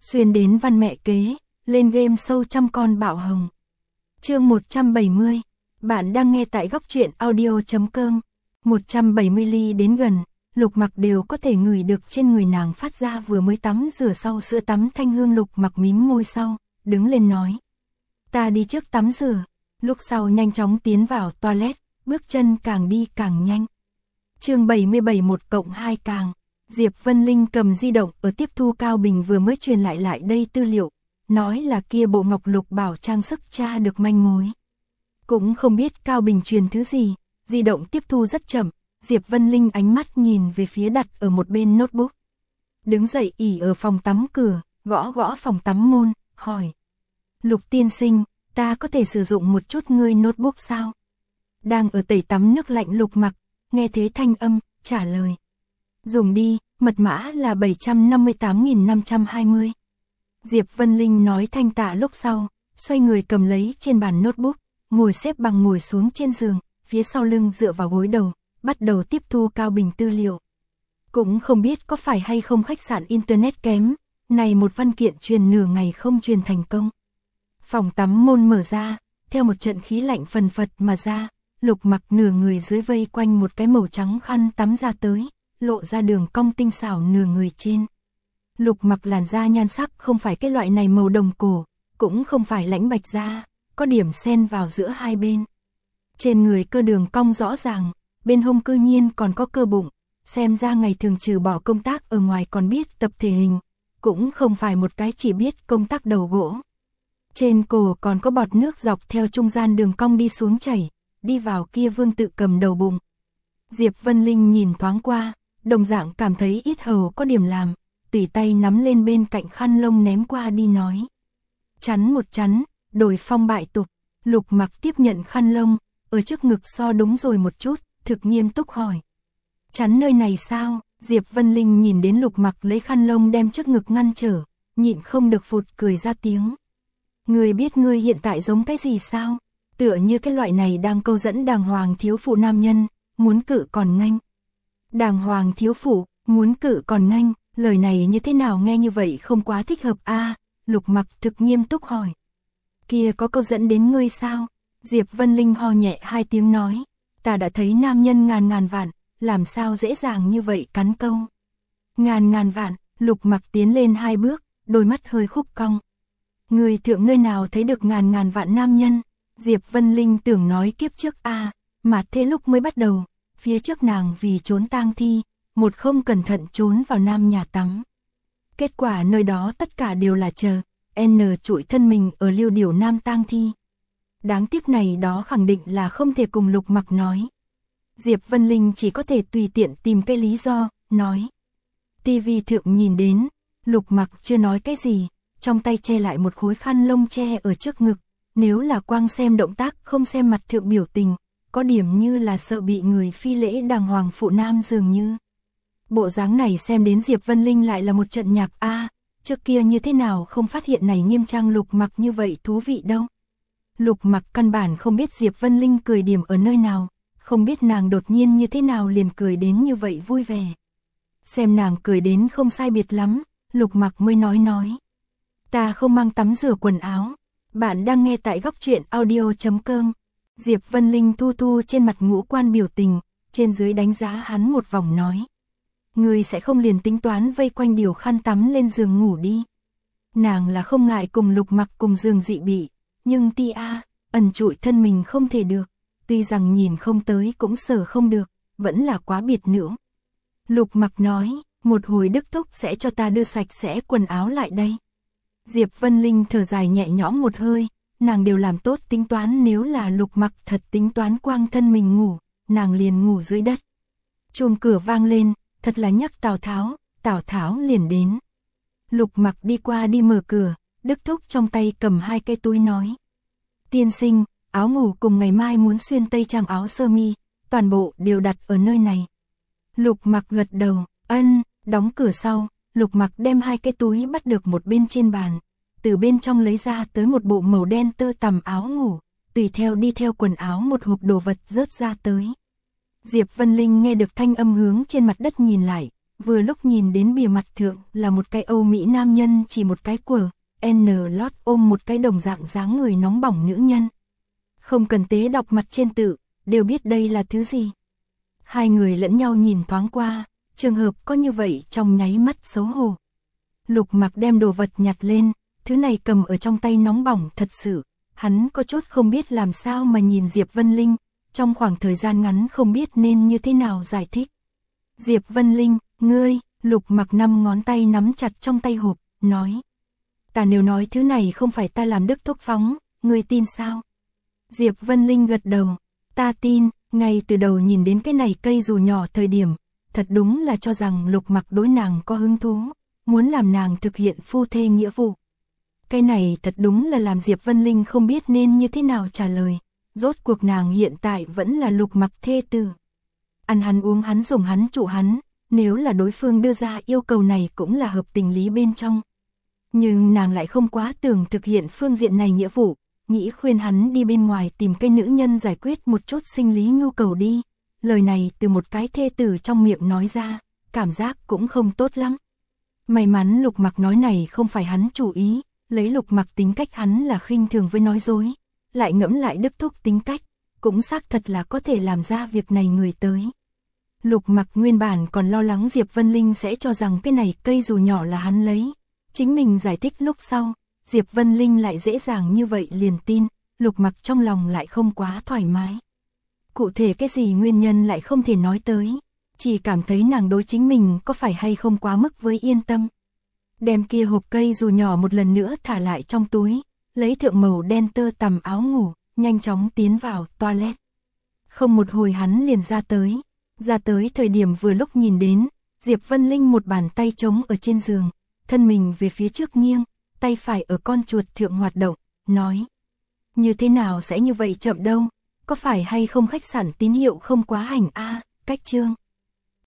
xuyên đến văn mẹ kế, lên game show trăm con bạo hồng. Chương 170, bạn đang nghe tại góc truyện audio.com. 170 ly đến gần, Lục Mặc đều có thể ngửi được trên người nàng phát ra vừa mới tắm rửa sau sữa tắm thanh hương. Lục Mặc mím môi sau, đứng lên nói: "Ta đi trước tắm rửa." Lúc sau nhanh chóng tiến vào toilet, bước chân càng đi càng nhanh. Chương 77 1+2 càng. Diệp Vân Linh cầm di động ở tiếp thu Cao Bình vừa mới truyền lại đây tư liệu, nói là kia bộ ngọc lục bảo trang sức tra được manh mối. Cũng không biết Cao Bình truyền thứ gì, di động tiếp thu rất chậm, Diệp Vân Linh ánh mắt nhìn về phía đặt ở một bên notebook. Đứng dậy ỉ ở phòng tắm cửa, gõ gõ phòng tắm môn, hỏi: "Lục tiên sinh, ta có thể sử dụng một chút ngươi notebook sao?" Đang ở tẩy tắm nước lạnh Lục Mặc, nghe thế thanh âm, trả lời: "Dùng đi, mật mã là 758.520. Diệp Vân Linh nói thanh tạ lúc sau, xoay người cầm lấy trên bàn notebook, ngồi xếp bằng ngồi xuống trên giường, phía sau lưng dựa vào gối đầu, bắt đầu tiếp thu Cao Bình tư liệu. Cũng không biết có phải hay không khách sạn internet kém, này một văn kiện truyền nửa ngày không truyền thành công. Phòng tắm môn mở ra, theo một trận khí lạnh phần phật mà ra, Lục Mặc nửa người dưới vây quanh một cái màu trắng khăn tắm ra tới, lộ ra đường cong tinh xảo nửa người trên. Lục Mặc làn da nhan sắc không phải cái loại này màu đồng cổ, cũng không phải lãnh bạch da, có điểm xen vào giữa hai bên. Trên người cơ đường cong rõ ràng, bên hông cư nhiên còn có cơ bụng, xem ra ngày thường trừ bỏ công tác ở ngoài còn biết tập thể hình, cũng không phải một cái chỉ biết công tác đầu gỗ. Trên cổ còn có bọt nước dọc theo trung gian đường cong đi xuống chảy, đi vào kia vương tự cầm đầu bụng. Diệp Vân Linh nhìn thoáng qua, đồng dạng cảm thấy yết hầu có điểm làm, tùy tay nắm lên bên cạnh khăn lông ném qua đi nói: "Chắn một chắn, đổi phong bại tục." Lục Mặc tiếp nhận khăn lông, ở trước ngực so đúng rồi một chút, thực nghiêm túc hỏi: "Chắn nơi này sao?" Diệp Vân Linh nhìn đến Lục Mặc lấy khăn lông đem trước ngực ngăn trở, nhịn không được phụt cười ra tiếng. "Ngươi biết ngươi hiện tại giống cái gì sao? Tựa như cái loại này đang câu dẫn đàng hoàng thiếu phụ nam nhân, muốn cự còn nghênh." "Đàng hoàng thiếu phụ, muốn cự còn nghênh." Lời này như thế nào nghe như vậy không quá thích hợp a? Lục Mặc thực nghiêm túc hỏi: "Kia có câu dẫn đến ngươi sao?" Diệp Vân Linh ho nhẹ hai tiếng nói: "Ta đã thấy nam nhân ngàn vạn, làm sao dễ dàng như vậy cắn câu." Ngàn vạn, Lục Mặc tiến lên hai bước, đôi mắt hơi khúc cong. "Người thượng nơi nào thấy được ngàn vạn nam nhân?" Diệp Vân Linh tưởng nói kiếp trước a, mà thế lúc mới bắt đầu, phía trước nàng vì trốn tang thi, một không cẩn thận trốn vào nam nhà tắm. Kết quả nơi đó tất cả đều là chờ, trụi thân mình ở liêu điểu nam tang thi. Đáng tiếc này đó khẳng định là không thể cùng Lục Mặc nói. Diệp Vân Linh chỉ có thể tùy tiện tìm cái lý do, nói: "Tivi thượng nhìn đến." Lục Mặc chưa nói cái gì, trong tay che lại một khối khăn lông che ở trước ngực, nếu là quang xem động tác không xem mặt thượng biểu tình, có điểm như là sợ bị người phi lễ đàng hoàng phụ nam dường như. Bộ dáng này xem đến Diệp Vân Linh lại là một trận nhạc a, trước kia như thế nào không phát hiện này nghiêm trang Lục Mặc như vậy thú vị đâu. Lục Mặc căn bản không biết Diệp Vân Linh cười điểm ở nơi nào, không biết nàng đột nhiên như thế nào liền cười đến như vậy vui vẻ. Xem nàng cười đến không sai biệt lắm, Lục Mặc mới nói: "Ta không mang tắm rửa quần áo." Bạn đang nghe tại góc truyện audio.com. Diệp Vân Linh thu trên mặt ngũ quan biểu tình, trên dưới đánh giá hắn một vòng nói: "Ngươi sẽ không liền tính toán vây quanh điều khăn tắm lên giường ngủ đi." Nàng là không ngại cùng Lục Mặc cùng giường dị bị, nhưng ẩn trụi thân mình không thể được, tuy rằng nhìn không tới cũng sở không được, vẫn là quá biệt nữ. Lục Mặc nói: "Một hồi Đức Thúc sẽ cho ta đưa sạch sẽ quần áo lại đây." Diệp Vân Linh thở dài nhẹ nhõm một hơi, nàng đều làm tốt tính toán, nếu là Lục Mặc thật tính toán quang thân mình ngủ, nàng liền ngủ dưới đất. Chuông cửa vang lên, thật là nhắc Tào Tháo liền đến. Lục Mặc đi qua đi mở cửa, Đức Thúc trong tay cầm hai cái túi nói: "Tiên sinh, áo ngủ cùng ngày mai muốn xuyên tây trang áo sơ mi, toàn bộ đều đặt ở nơi này." Lục Mặc gật đầu, ân, đóng cửa sau, Lục Mặc đem hai cái túi bắt được một bên trên bàn, từ bên trong lấy ra tới một bộ màu đen tơ tằm áo ngủ, tùy theo đi theo quần áo một hộp đồ vật rớt ra tới. Diệp Vân Linh nghe được thanh âm hướng trên mặt đất nhìn lại, vừa lúc nhìn đến bìa mặt thượng là một cái Âu Mỹ nam nhân chỉ một cái quờ, N lót ôm một cái đồng dạng dáng người nóng bỏng nữ nhân. Không cần tế đọc mặt trên tự, đều biết đây là thứ gì. Hai người lẫn nhau nhìn thoáng qua, trường hợp có như vậy trong nháy mắt xấu hổ. Lục Mặc đem đồ vật nhặt lên, thứ này cầm ở trong tay nóng bỏng thật sự, hắn có chút không biết làm sao mà nhìn Diệp Vân Linh, trong khoảng thời gian ngắn không biết nên như thế nào giải thích. Diệp Vân Linh, ngươi, Lục Mặc 5 ngón tay nắm chặt trong tay hộp, nói. Ta nếu nói thứ này không phải ta làm Đức Thúc phóng, ngươi tin sao? Diệp Vân Linh gật đầu, ta tin, ngay từ đầu nhìn đến cái này cây dù nhỏ thời điểm, thật đúng là cho rằng Lục Mặc đối nàng có hứng thú, muốn làm nàng thực hiện phu thê nghĩa vụ. Cái này thật đúng là làm Diệp Vân Linh không biết nên như thế nào trả lời, rốt cuộc nàng hiện tại vẫn là Lục Mặc thê tử. Ăn hắn uống hắn dùng hắn trụ hắn, nếu là đối phương đưa ra yêu cầu này cũng là hợp tình lý bên trong. Nhưng nàng lại không quá tưởng thực hiện phương diện này nghĩa vụ, nghĩ khuyên hắn đi bên ngoài tìm cái nữ nhân giải quyết một chút sinh lý nhu cầu đi. Lời này từ một cái thê tử trong miệng nói ra, cảm giác cũng không tốt lắm. May mắn Lục Mặc nói này không phải hắn chủ ý, lấy Lục Mặc tính cách hắn là khinh thường với nói dối, lại ngẫm lại Đức Thúc tính cách, cũng xác thật là có thể làm ra việc này người tới. Lục Mặc nguyên bản còn lo lắng Diệp Vân Linh sẽ cho rằng cái này cây dù nhỏ là hắn lấy, chính mình giải thích lúc sau, Diệp Vân Linh lại dễ dàng như vậy liền tin, Lục Mặc trong lòng lại không quá thoải mái. Cụ thể cái gì nguyên nhân lại không thể nói tới, chỉ cảm thấy nàng đối chính mình có phải hay không quá mức với yên tâm. Đem kia hộp cây dù nhỏ một lần nữa thả lại trong túi, lấy thượng màu đen tơ tằm áo ngủ, nhanh chóng tiến vào toilet. Không một hồi hắn liền ra tới thời điểm vừa lúc nhìn đến, Diệp Vân Linh một bàn tay trống ở trên giường, thân mình về phía trước nghiêng, tay phải ở con chuột thượng hoạt động, nói. Như thế nào sẽ như vậy chậm đâu, có phải hay không khách sạn tín hiệu không quá hành a, cách chương.